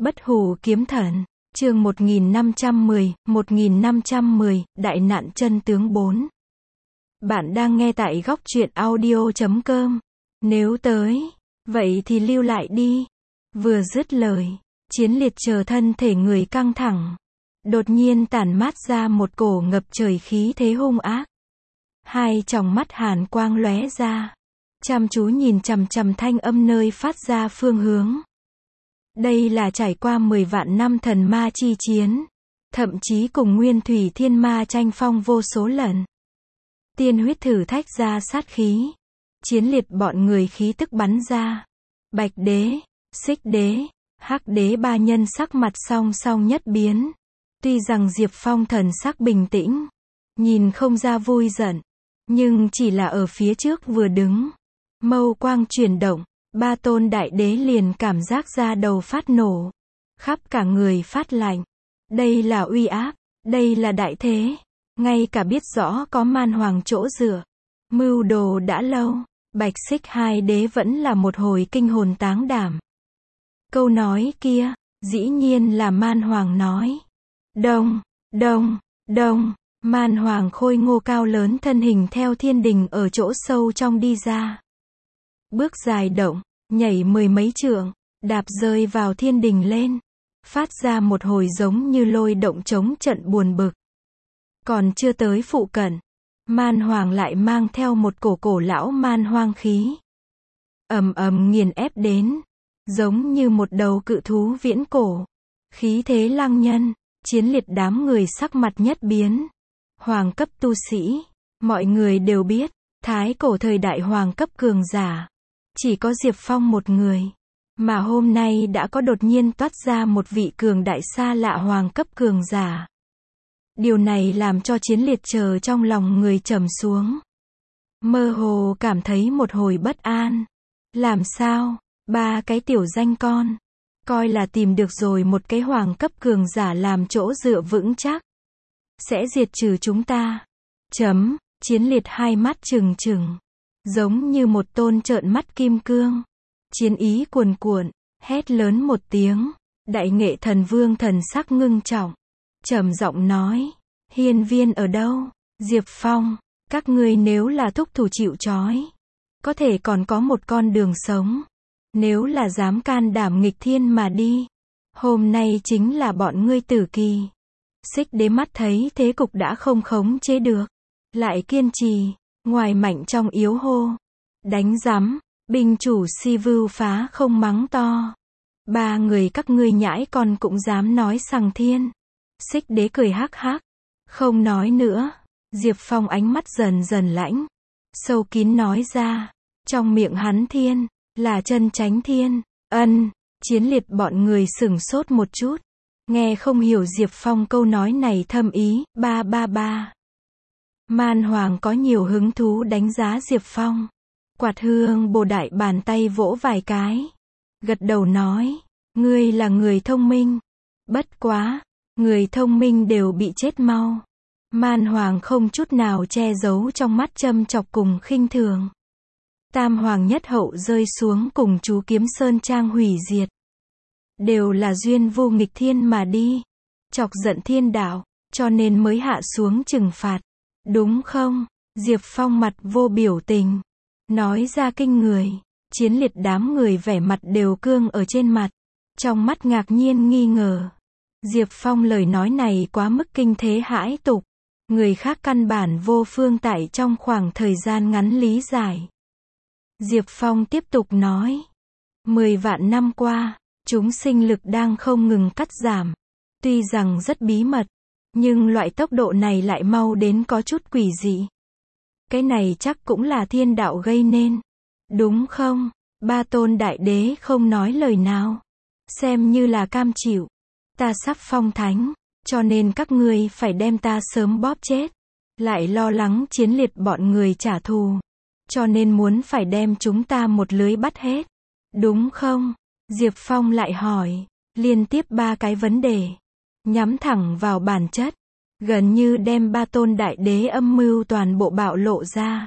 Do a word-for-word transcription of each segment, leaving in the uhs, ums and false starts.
Bất hủ kiếm thần, chương một nghìn năm trăm mười, một nghìn năm trăm mười, đại nạn chân tướng bốn. Bạn đang nghe tại góc truyện audio chấm com. Nếu tới, vậy thì lưu lại đi. Vừa dứt lời, Chiến Liệt chờ thân thể người căng thẳng. Đột nhiên tản mát ra một cổ ngập trời khí thế hung ác. Hai tròng mắt hàn quang lóe ra. Chăm chú nhìn chằm chằm thanh âm nơi phát ra phương hướng. Đây là trải qua mười vạn năm thần ma chi chiến. Thậm chí cùng nguyên thủy thiên ma tranh phong vô số lần. Tiên huyết thử thách ra sát khí. Chiến Liệt bọn người khí tức bắn ra. Bạch đế, xích đế, hắc đế ba nhân sắc mặt song song nhất biến. Tuy rằng Diệp Phong thần sắc bình tĩnh, nhìn không ra vui giận, nhưng chỉ là ở phía trước vừa đứng, mâu quang chuyển động, ba tôn đại đế liền cảm giác da đầu phát nổ, khắp cả người phát lạnh. Đây là uy áp, đây là đại thế, ngay cả biết rõ có man hoàng chỗ dựa, mưu đồ đã lâu, Bạch Xích hai đế vẫn là một hồi kinh hồn táng đảm. Câu nói kia, dĩ nhiên là man hoàng nói. Đông, đông, đông, man hoàng khôi ngô cao lớn thân hình theo thiên đình ở chỗ sâu trong đi ra. Bước dài động, nhảy mười mấy trượng, đạp rơi vào thiên đình lên. Phát ra một hồi giống như lôi động chống trận buồn bực. Còn chưa tới phụ cận, man hoàng lại mang theo một cổ cổ lão man hoang khí. Ầm ầm nghiền ép đến, giống như một đầu cự thú viễn cổ. Khí thế lăng nhân. Chiến Liệt đám người sắc mặt nhất biến. Hoàng cấp tu sĩ, mọi người đều biết, thái cổ thời đại hoàng cấp cường giả, chỉ có Diệp Phong một người. Mà hôm nay đã có đột nhiên toát ra một vị cường đại xa lạ hoàng cấp cường giả. Điều này làm cho Chiến Liệt chờ trong lòng người trầm xuống. Mơ hồ cảm thấy một hồi bất an. Làm sao, ba cái tiểu danh con. Coi là tìm được rồi một cái hoàng cấp cường giả làm chỗ dựa vững chắc. Sẽ diệt trừ chúng ta. Chấm, Chiến Liệt hai mắt trừng trừng. Giống như một tôn trợn mắt kim cương. Chiến ý cuồn cuộn, hét lớn một tiếng. Đại nghệ thần vương thần sắc ngưng trọng. Trầm giọng nói, hiên viên ở đâu? Diệp Phong, các ngươi nếu là thúc thủ chịu trói, có thể còn có một con đường sống. Nếu là dám can đảm nghịch thiên mà đi, hôm nay chính là bọn ngươi tử kỳ. Xích đế mắt thấy thế cục đã không khống chế được, lại kiên trì, ngoài mạnh trong yếu hô. Đánh rắm, binh chủ si vưu phá không mắng to. Ba người các ngươi nhãi con cũng dám nói sằng thiên. Xích đế cười hắc hắc, không nói nữa. Diệp Phong ánh mắt dần dần lãnh, sâu kín nói ra, trong miệng hắn thiên là chân chánh thiên. Ân, Chiến Liệt bọn người sửng sốt một chút, nghe không hiểu Diệp Phong câu nói này thâm ý. Ba ba ba. Man hoàng có nhiều hứng thú đánh giá Diệp Phong. Quạt hương bồ đại bàn tay vỗ vài cái, gật đầu nói, ngươi là người thông minh. Bất quá, người thông minh đều bị chết mau. Man hoàng không chút nào che giấu trong mắt châm chọc cùng khinh thường. Tam hoàng nhất hậu rơi xuống cùng chú Kiếm Sơn Trang hủy diệt. Đều là duyên vô nghịch thiên mà đi. Chọc giận thiên đạo, cho nên mới hạ xuống trừng phạt. Đúng không? Diệp Phong mặt vô biểu tình. Nói ra kinh người. Chiến Liệt đám người vẻ mặt đều cương ở trên mặt. Trong mắt ngạc nhiên nghi ngờ. Diệp Phong lời nói này quá mức kinh thế hãi tục. Người khác căn bản vô phương tại trong khoảng thời gian ngắn lý giải. Diệp Phong tiếp tục nói, mười vạn năm qua, chúng sinh lực đang không ngừng cắt giảm. Tuy rằng rất bí mật, nhưng loại tốc độ này lại mau đến có chút quỷ dị. Cái này chắc cũng là thiên đạo gây nên. Đúng không? Ba tôn đại đế không nói lời nào. Xem như là cam chịu. Ta sắp phong thánh, cho nên các ngươi phải đem ta sớm bóp chết. Lại lo lắng Chiến Liệt bọn người trả thù. Cho nên muốn phải đem chúng ta một lưới bắt hết. Đúng không? Diệp Phong lại hỏi. Liên tiếp ba cái vấn đề. Nhắm thẳng vào bản chất. Gần như đem ba tôn đại đế âm mưu toàn bộ bạo lộ ra.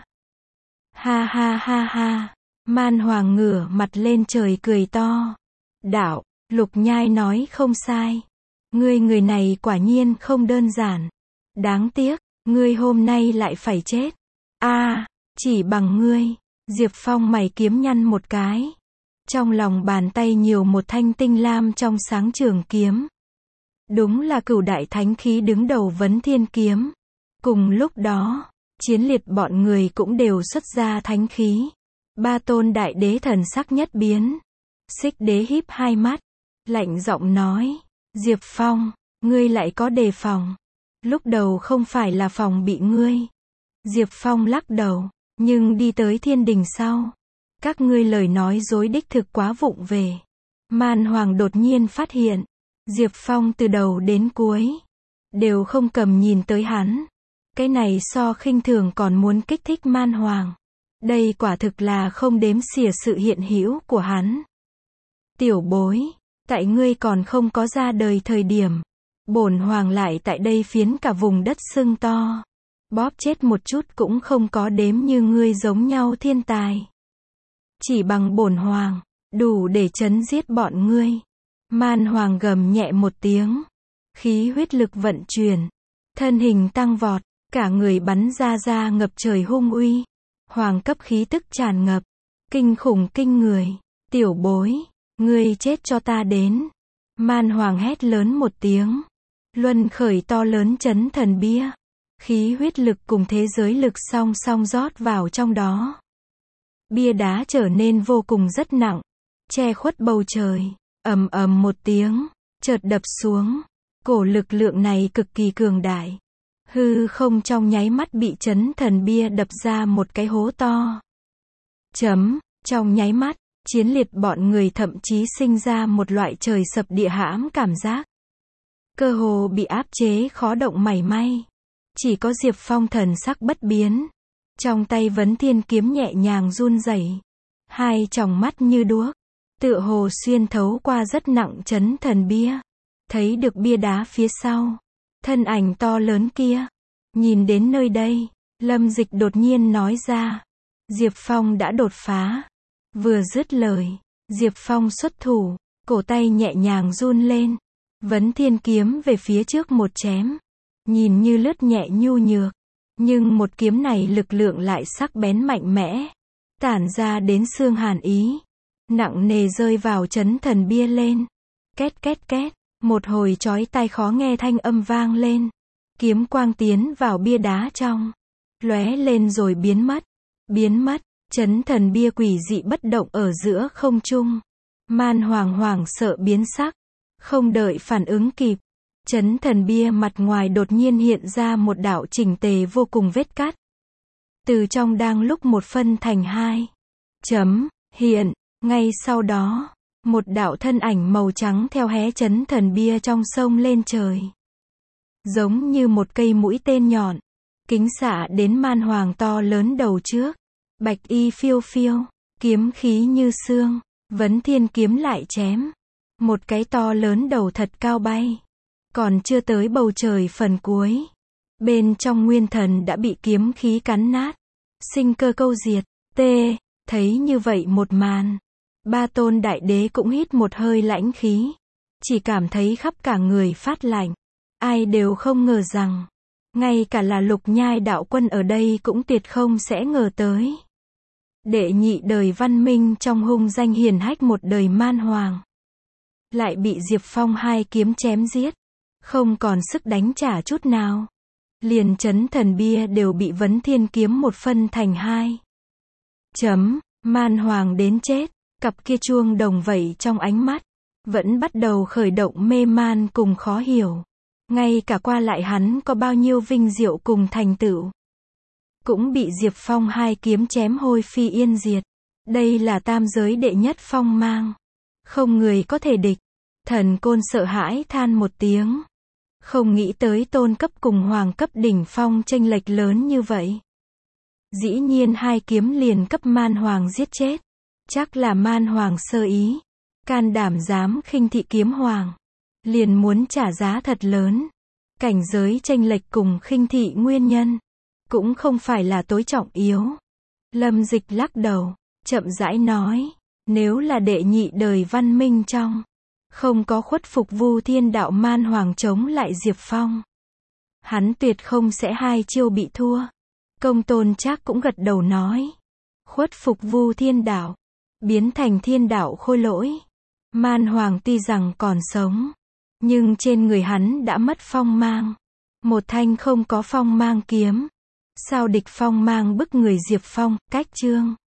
Ha ha ha ha. Man hoàng ngửa mặt lên trời cười to. Đạo, Lục Nhai nói không sai. Ngươi người này quả nhiên không đơn giản. Đáng tiếc, ngươi hôm nay lại phải chết. A, chỉ bằng ngươi. Diệp Phong mày kiếm nhăn một cái. Trong lòng bàn tay nhiều một thanh tinh lam trong sáng trường kiếm. Đúng là cửu đại thánh khí đứng đầu vấn thiên kiếm. Cùng lúc đó, chiến liệt bọn người cũng đều xuất ra thánh khí. Ba tôn đại đế thần sắc nhất biến. Xích đế híp hai mắt, lạnh giọng nói, Diệp Phong, ngươi lại có đề phòng. Lúc đầu không phải là phòng bị ngươi. Diệp Phong lắc đầu, nhưng đi tới thiên đình sau. Các ngươi lời nói dối đích thực quá vụng về. Man Hoàng đột nhiên phát hiện, Diệp Phong từ đầu đến cuối đều không cầm nhìn tới hắn. Cái này so khinh thường còn muốn kích thích Man Hoàng. Đây quả thực là không đếm xỉa sự hiện hữu của hắn. Tiểu bối, tại ngươi còn không có ra đời thời điểm, bổn hoàng lại tại đây phiến cả vùng đất sưng to. Bóp chết một chút cũng không có đếm như ngươi giống nhau thiên tài. Chỉ bằng bổn hoàng, đủ để chấn giết bọn ngươi. Man Hoàng gầm nhẹ một tiếng. Khí huyết lực vận chuyển. Thân hình tăng vọt, cả người bắn ra ra ngập trời hung uy. Hoàng cấp khí tức tràn ngập. Kinh khủng kinh người. Tiểu bối, ngươi chết cho ta đến. Man Hoàng hét lớn một tiếng. Luân khởi to lớn chấn thần bia. Khí huyết lực cùng thế giới lực song song rót vào trong đó. Bia đá trở nên vô cùng rất nặng, che khuất bầu trời, ầm ầm một tiếng, chợt đập xuống. Cổ lực lượng này cực kỳ cường đại. Hư không trong nháy mắt bị chấn thần bia đập ra một cái hố to. Chấm, trong nháy mắt, chiến liệt bọn người thậm chí sinh ra một loại trời sập địa hãm cảm giác. Cơ hồ bị áp chế khó động mảy may. Chỉ có Diệp Phong thần sắc bất biến. Trong tay vấn thiên kiếm nhẹ nhàng run rẩy. Hai tròng mắt như đuốc. Tựa hồ xuyên thấu qua rất nặng chấn thần bia. Thấy được bia đá phía sau. Thân ảnh to lớn kia. Nhìn đến nơi đây, Lâm Dịch đột nhiên nói ra. Diệp Phong đã đột phá. Vừa dứt lời, Diệp Phong xuất thủ. Cổ tay nhẹ nhàng run lên. Vấn thiên kiếm về phía trước một chém. Nhìn như lướt nhẹ nhu nhược. Nhưng một kiếm này lực lượng lại sắc bén mạnh mẽ. Tản ra đến xương hàn ý. Nặng nề rơi vào chấn thần bia lên. Két két két. Một hồi chói tai khó nghe thanh âm vang lên. Kiếm quang tiến vào bia đá trong. Lóe lên rồi biến mất. Biến mất. Chấn thần bia quỷ dị bất động ở giữa không trung. Man Hoàng hoảng sợ biến sắc. Không đợi phản ứng kịp. Chấn thần bia mặt ngoài đột nhiên hiện ra một đạo chỉnh tề vô cùng vết cắt. Từ trong đang lúc một phân thành hai. Chấm, hiện, ngay sau đó, một đạo thân ảnh màu trắng theo hé chấn thần bia trong sông lên trời. Giống như một cây mũi tên nhọn, kính xạ đến Man Hoàng to lớn đầu trước. Bạch y phiêu phiêu, kiếm khí như xương, vấn thiên kiếm lại chém. Một cái to lớn đầu thật cao bay. Còn chưa tới bầu trời phần cuối. Bên trong nguyên thần đã bị kiếm khí cắn nát. Sinh cơ câu diệt. T. Thấy như vậy một màn. Ba tôn đại đế cũng hít một hơi lãnh khí. Chỉ cảm thấy khắp cả người phát lạnh. Ai đều không ngờ rằng. Ngay cả là Lục Nhai đạo quân ở đây cũng tuyệt không sẽ ngờ tới. Đệ nhị đời văn minh trong hung danh hiển hách một đời Man Hoàng. Lại bị Diệp Phong hai kiếm chém giết. Không còn sức đánh trả chút nào. Liền chấn thần bia đều bị vấn thiên kiếm một phân thành hai. Chấm, Man Hoàng đến chết. Cặp kia chuông đồng vậy trong ánh mắt. Vẫn bắt đầu khởi động mê man cùng khó hiểu. Ngay cả qua lại hắn có bao nhiêu vinh diệu cùng thành tựu. Cũng bị Diệp Phong hai kiếm chém hôi phi yên diệt. Đây là tam giới đệ nhất phong mang. Không người có thể địch. Thần Côn sợ hãi than một tiếng. Không nghĩ tới tôn cấp cùng hoàng cấp đỉnh phong chênh lệch lớn như vậy. Dĩ nhiên hai kiếm liền cấp Man Hoàng giết chết. Chắc là Man Hoàng sơ ý. Can đảm dám khinh thị kiếm hoàng. Liền muốn trả giá thật lớn. Cảnh giới chênh lệch cùng khinh thị nguyên nhân. Cũng không phải là tối trọng yếu. Lâm Dịch lắc đầu. Chậm rãi nói. Nếu là đệ nhị đời văn minh trong. Không có khuất phục Vu Thiên Đạo man hoàng chống lại Diệp Phong. Hắn tuyệt không sẽ hai chiêu bị thua. Công Tôn Trác cũng gật đầu nói. Khuất phục Vu Thiên Đạo. Biến thành Thiên Đạo Khôi Lỗi. Man hoàng tuy rằng còn sống. Nhưng trên người hắn đã mất phong mang. Một thanh không có phong mang kiếm. Sao địch phong mang bức người Diệp Phong, cách chương.